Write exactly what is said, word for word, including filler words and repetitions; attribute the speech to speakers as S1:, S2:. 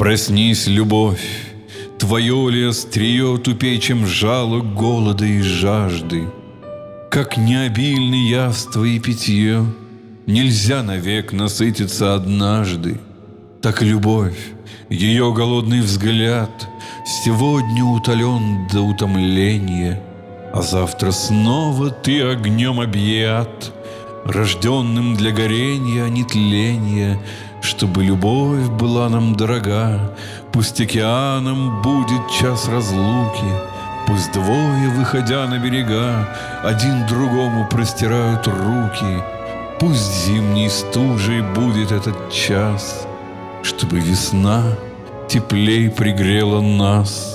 S1: Проснись, любовь, твое ли острие тупей, чем жало голода и жажды? Как необильны яства и питье, нельзя навек насытиться однажды. Так любовь, ее голодный взгляд сегодня утолен до утомления, а завтра снова ты огнем объят, рожденным для горения, а не тления. Чтобы любовь была нам дорога, пусть океаном будет час разлуки, пусть двое, выходя на берега, один другому простирают руки. Пусть зимней стужей будет этот час, чтобы весна теплей пригрела нас.